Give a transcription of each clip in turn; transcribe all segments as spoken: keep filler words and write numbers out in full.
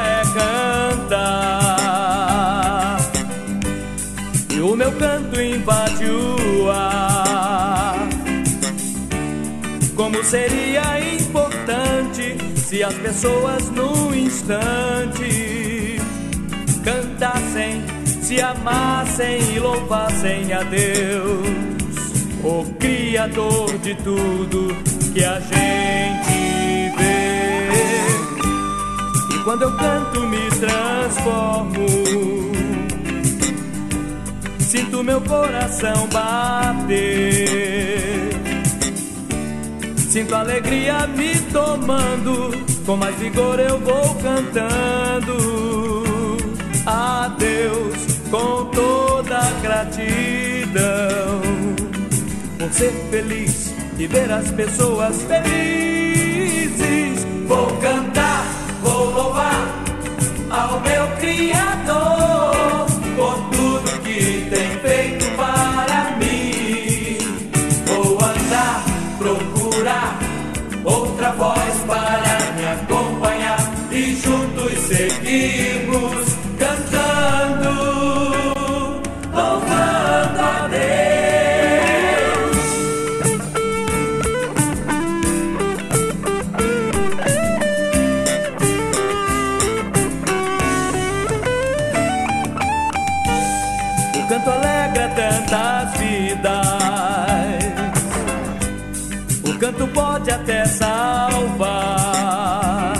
é cantar, e o meu canto invade o ar. Como seria importante se as pessoas num instante cantassem, se amassem e louvassem a Deus, o Criador de tudo que a gente vê. E quando eu canto me transformo, sinto meu coração bater, sinto a alegria me tomando, com mais vigor eu vou cantando a Deus com toda a gratidão, por ser feliz e ver as pessoas felizes. Vou cantar, vou louvar ao meu Criador por tudo que tem feito para mim. Vou andar, procurar outra voz para me acompanhar, e juntos seguimos cantando, louvando a Deus. O canto alegra tantas vidas, o canto pode até salvar.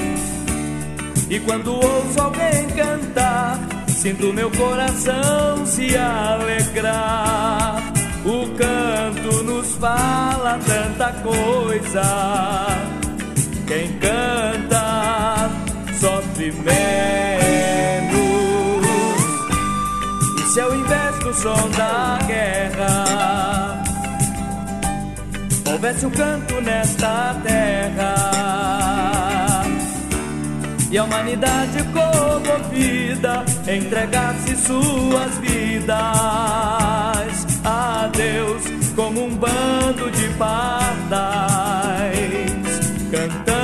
E quando ouço alguém cantar, sinto meu coração se alegrar. O canto nos fala tanta coisa, quem canta sofre menos. E se ao invés do som da guerra houvesse um canto nesta terra, e a humanidade comovida entregasse suas vidas a Deus como um bando de pardais, cantando